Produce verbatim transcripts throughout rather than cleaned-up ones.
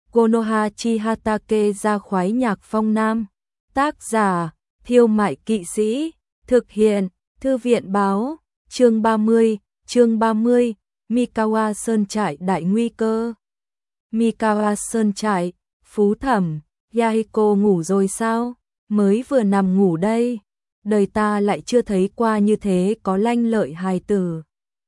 Konoha Chihatake ra khoái nhạc phong nam. Tác giả, Thiêu Mại Kỵ Sĩ. Thực hiện, Thư viện Báo. Chương ba mươi, chương ba mươi, Mikawa Sơn Trại đại nguy cơ. Mikawa Sơn Trại, Phú Thẩm, Yahiko ngủ rồi sao? Mới vừa nằm ngủ đây. Đời ta lại chưa thấy qua như thế có lanh lợi hài tử.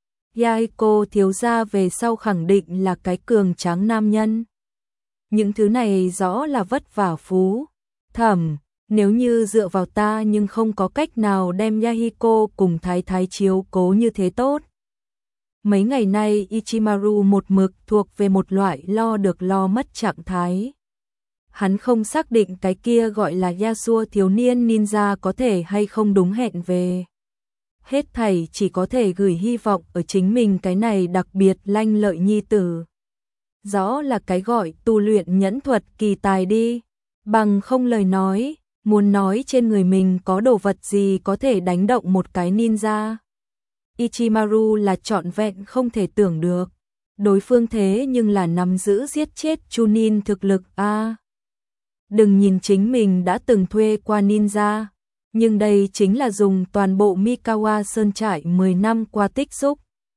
Yahiko thiếu gia về sau khẳng định là cái cường tráng nam nhân. Những thứ này rõ là vất vả Phú Thẩm, nếu như dựa vào ta nhưng không có cách nào đem Yahiko cùng thái thái chiếu cố như thế tốt. Mấy ngày nay Ichimaru một mực thuộc về một loại lo được lo mất trạng thái. Hắn không xác định cái kia gọi là Yasuo thiếu niên ninja có thể hay không đúng hẹn về. Hết thảy chỉ có thể gửi hy vọng ở chính mình cái này đặc biệt lanh lợi nhi tử. Rõ là cái gọi tu luyện nhẫn thuật kỳ tài đi. Bằng không lời nói, muốn nói trên người mình có đồ vật gì có thể đánh động một cái ninja. Ichimaru là trọn vẹn không thể tưởng được. Đối phương thế nhưng là nắm giữ giết chết Chunin thực lực a. À, đừng nhìn chính mình đã từng thuê qua ninja, nhưng đây chính là dùng toàn bộ Mikawa Sơn Trại mười năm qua tích xúc.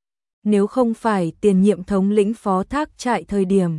Nếu không phải tiền nhiệm thống lĩnh phó thác trại thời điểm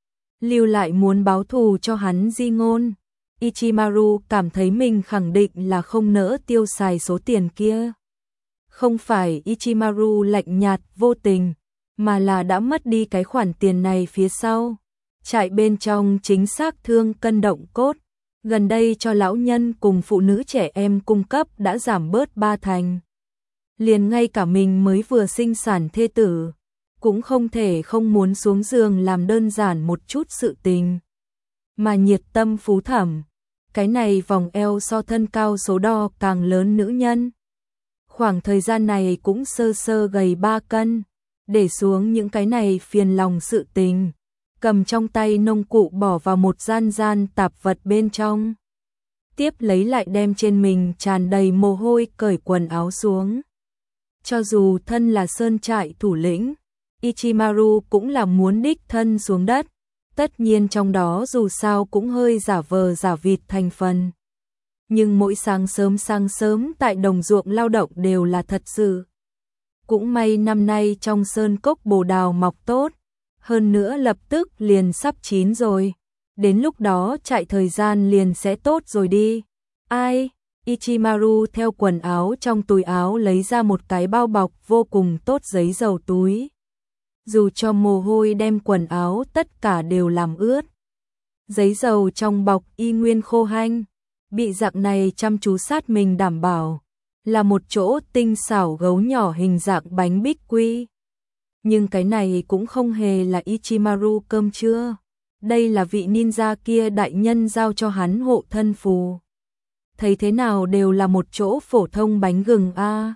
lưu lại muốn báo thù cho hắn di ngôn, Ichimaru cảm thấy mình khẳng định là không nỡ tiêu xài số tiền kia. Không phải Ichimaru lạnh nhạt vô tình, mà là đã mất đi cái khoản tiền này phía sau. Trại bên trong chính xác thương cân động cốt, gần đây cho lão nhân cùng phụ nữ trẻ em cung cấp đã giảm bớt ba thành. Liền ngay cả mình mới vừa sinh sản thê tử, cũng không thể không muốn xuống giường làm đơn giản một chút sự tình. Mà nhiệt tâm Phú Thẩm, cái này vòng eo so thân cao số đo càng lớn nữ nhân. Khoảng thời gian này cũng sơ sơ gầy ba cân, để xuống những cái này phiền lòng sự tình. Cầm trong tay nông cụ bỏ vào một gian gian tạp vật bên trong. Tiếp lấy lại đem trên mình tràn đầy mồ hôi cởi quần áo xuống. Cho dù thân là sơn trại thủ lĩnh, Ichimaru cũng là muốn đích thân xuống đất. Tất nhiên trong đó dù sao cũng hơi giả vờ giả vịt thành phần. Nhưng mỗi sáng sớm sáng sớm tại đồng ruộng lao động đều là thật sự. Cũng may năm nay trong sơn cốc bồ đào mọc tốt. Hơn nữa lập tức liền sắp chín rồi. Đến lúc đó chạy thời gian liền sẽ tốt rồi đi. Ai? Ichimaru theo quần áo trong túi áo lấy ra một cái bao bọc vô cùng tốt giấy dầu túi. Dù cho mồ hôi đem quần áo tất cả đều làm ướt. Giấy dầu trong bọc y nguyên khô hanh. Bị dạng này chăm chú sát mình đảm bảo. Là một chỗ tinh xảo gấu nhỏ hình dạng bánh bích quy. Nhưng cái này cũng không hề là Ichimaru cơm trưa. Đây là vị ninja kia đại nhân giao cho hắn hộ thân phù. Thấy thế nào đều là một chỗ phổ thông bánh gừng a. À.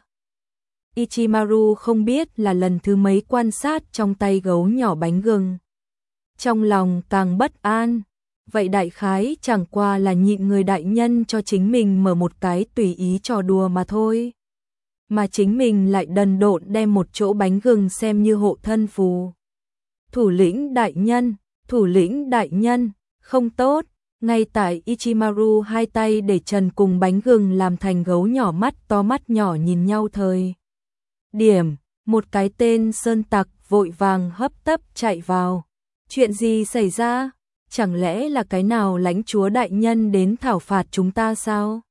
Ichimaru không biết là lần thứ mấy quan sát trong tay gấu nhỏ bánh gừng. Trong lòng càng bất an. Vậy đại khái chẳng qua là nhịn người đại nhân cho chính mình mở một cái tùy ý trò đùa mà thôi. Mà chính mình lại đần độn đem một chỗ bánh gừng xem như hộ thân phù. Thủ lĩnh đại nhân, thủ lĩnh đại nhân, không tốt. Ngay tại Ichimaru hai tay để trần cùng bánh gừng làm thành gấu nhỏ mắt to mắt nhỏ nhìn nhau thời điểm, một cái tên sơn tặc vội vàng hấp tấp chạy vào. Chuyện gì xảy ra? Chẳng lẽ là cái nào lãnh chúa đại nhân đến thảo phạt chúng ta sao?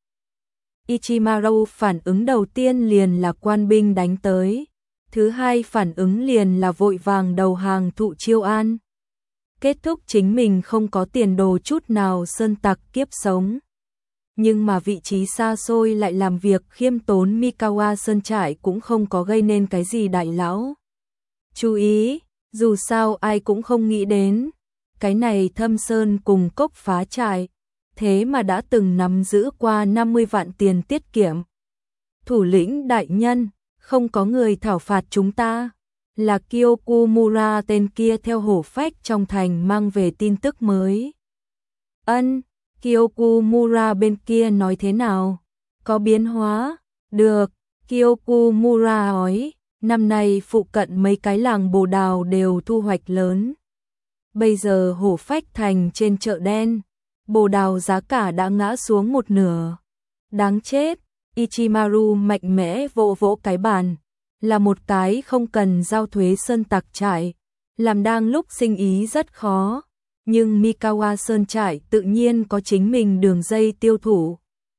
Ichimaru phản ứng đầu tiên liền là quan binh đánh tới. Thứ hai phản ứng liền là vội vàng đầu hàng thụ chiêu an. Kết thúc chính mình không có tiền đồ chút nào sơn tặc kiếp sống. Nhưng mà vị trí xa xôi lại làm việc khiêm tốn Mikawa Sơn Trại cũng không có gây nên cái gì đại lão. Chú ý, dù sao ai cũng không nghĩ đến. Cái này thâm sơn cùng cốc phá trại. Thế mà đã từng nắm giữ qua năm mươi vạn tiền tiết kiệm. Thủ lĩnh đại nhân, không có người thảo phạt chúng ta. Là Kyokumura tên kia theo hổ phách trong thành mang về tin tức mới. Ân, Kyokumura bên kia nói thế nào? Có biến hóa? Được, Kyokumura nói, năm nay phụ cận mấy cái làng bồ đào đều thu hoạch lớn. Bây giờ hổ phách thành trên chợ đen, bồ đào giá cả đã ngã xuống một nửa. Đáng chết, Ichimaru mạnh mẽ vỗ vỗ cái bàn, là một cái không cần giao thuế sơn tặc trại, làm đang lúc sinh ý rất khó, nhưng Mikawa Sơn trại tự nhiên có chính mình đường dây tiêu thụ.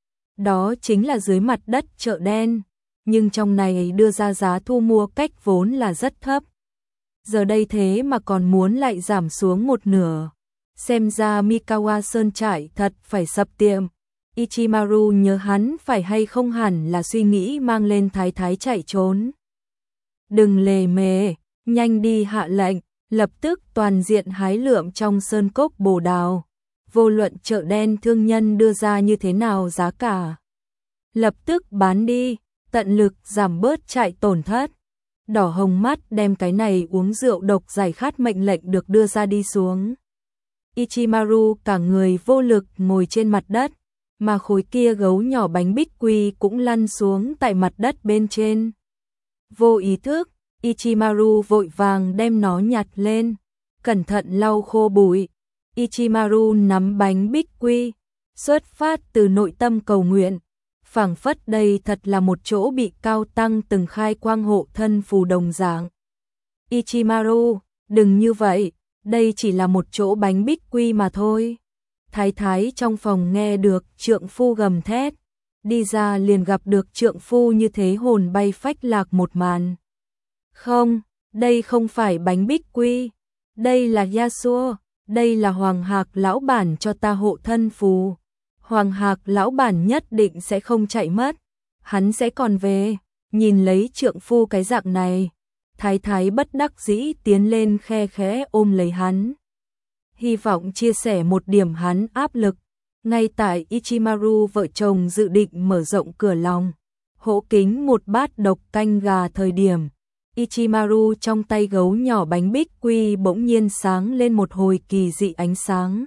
Đó chính là dưới mặt đất chợ đen, nhưng trong này đưa ra giá thu mua cách vốn là rất thấp. Giờ đây thế mà còn muốn lại giảm xuống một nửa. Xem ra Mikawa Sơn trại thật phải sập tiệm. Ichimaru nhớ hắn phải hay không hẳn là suy nghĩ mang lên thái thái chạy trốn. Đừng lề mề, nhanh đi hạ lệnh, lập tức toàn diện hái lượm trong sơn cốc bồ đào. Vô luận chợ đen thương nhân đưa ra như thế nào giá cả, lập tức bán đi, tận lực giảm bớt chạy tổn thất. Đỏ hồng mắt đem cái này uống rượu độc giải khát mệnh lệnh được đưa ra đi xuống. Ichimaru cả người vô lực ngồi trên mặt đất, mà khối kia gấu nhỏ bánh bích quy cũng lăn xuống tại mặt đất bên trên. Vô ý thức, Ichimaru vội vàng đem nó nhặt lên, cẩn thận lau khô bụi. Ichimaru nắm bánh bích quy, xuất phát từ nội tâm cầu nguyện, phảng phất đây thật là một chỗ bị cao tăng từng khai quang hộ thân phù đồng dạng. Ichimaru, đừng như vậy, đây chỉ là một chỗ bánh bích quy mà thôi. Thái thái trong phòng nghe được trượng phu gầm thét, đi ra liền gặp được trượng phu như thế hồn bay phách lạc một màn. Không, đây không phải bánh bích quy, đây là Yasuo, đây là Hoàng Hạc lão bản cho ta hộ thân phù. Hoàng Hạc lão bản nhất định sẽ không chạy mất, hắn sẽ còn về. Nhìn lấy trượng phu cái dạng này, thái thái bất đắc dĩ tiến lên khe khẽ ôm lấy hắn, hy vọng chia sẻ một điểm hắn áp lực. Ngay tại Ichimaru vợ chồng dự định mở rộng cửa lòng, hỗ kính một bát độc canh gà thời điểm, Ichimaru trong tay gấu nhỏ bánh bích quy bỗng nhiên sáng lên một hồi kỳ dị ánh sáng.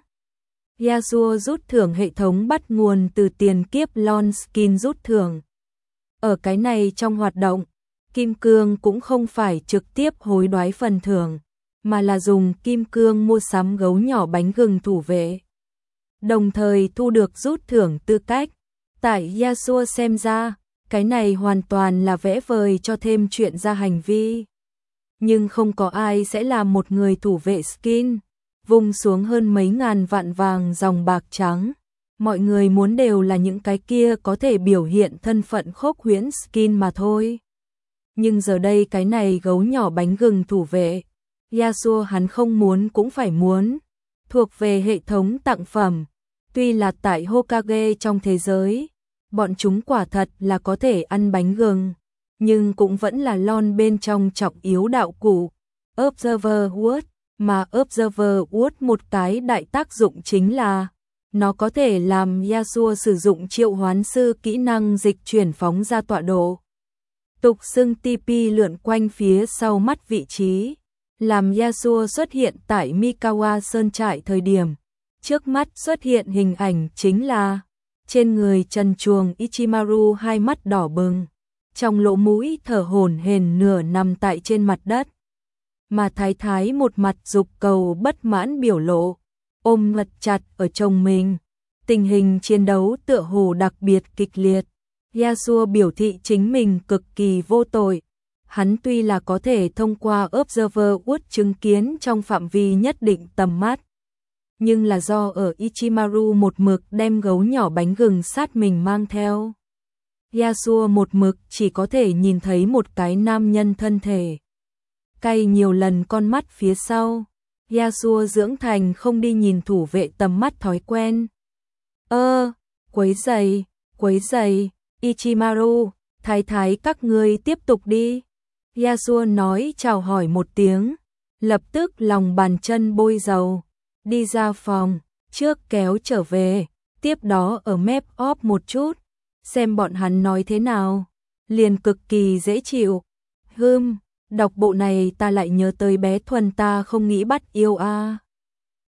Yasuo rút thưởng hệ thống bắt nguồn từ tiền kiếp Lon Skin rút thưởng. Ở cái này trong hoạt động, Kim Cương cũng không phải trực tiếp hối đoái phần thưởng, mà là dùng Kim Cương mua sắm gấu nhỏ bánh gừng thủ vệ, đồng thời thu được rút thưởng tư cách. Tại Yasuo xem ra, cái này hoàn toàn là vẽ vời cho thêm chuyện ra hành vi. Nhưng không có ai sẽ làm một người thủ vệ skin, vung xuống hơn mấy ngàn vạn vàng dòng bạc trắng. Mọi người muốn đều là những cái kia có thể biểu hiện thân phận khốc huyễn skin mà thôi. Nhưng giờ đây cái này gấu nhỏ bánh gừng thủ vệ, Yasuo hắn không muốn cũng phải muốn, thuộc về hệ thống tặng phẩm. Tuy là tại Hokage trong thế giới, bọn chúng quả thật là có thể ăn bánh gừng, nhưng cũng vẫn là lon bên trong trọng yếu đạo cụ. Observer Wood, mà Observer Wood một cái đại tác dụng chính là nó có thể làm Yasuo sử dụng triệu hoán sư kỹ năng dịch chuyển phóng ra tọa độ. Tục xưng tê pê lượn quanh phía sau mắt vị trí, làm Yasuo xuất hiện tại Mikawa Sơn trại thời điểm. Trước mắt xuất hiện hình ảnh chính là trên người trần truồng Ichimaru hai mắt đỏ bừng, trong lỗ mũi thở hổn hển nửa nằm tại trên mặt đất. Mà thái thái một mặt dục cầu bất mãn biểu lộ, ôm ngật chặt ở chồng mình. Tình hình chiến đấu tựa hồ đặc biệt kịch liệt. Yasuo biểu thị chính mình cực kỳ vô tội. Hắn tuy là có thể thông qua Observer Wood chứng kiến trong phạm vi nhất định tầm mắt, nhưng là do ở Ichimaru một mực đem gấu nhỏ bánh gừng sát mình mang theo. Yasuo một mực chỉ có thể nhìn thấy một cái nam nhân thân thể. Cay nhiều lần con mắt phía sau, Yasuo dưỡng thành không đi nhìn thủ vệ tầm mắt thói quen. Ơ, quấy giày, quấy giày, Ichimaru, thái thái các ngươi tiếp tục đi. Yasuo nói chào hỏi một tiếng, lập tức lòng bàn chân bôi dầu, đi ra phòng, trước kéo trở về, tiếp đó ở mép óp một chút, xem bọn hắn nói thế nào, liền cực kỳ dễ chịu. Hừm, đọc bộ này ta lại nhớ tới bé Thuần ta không nghĩ bắt yêu a. À.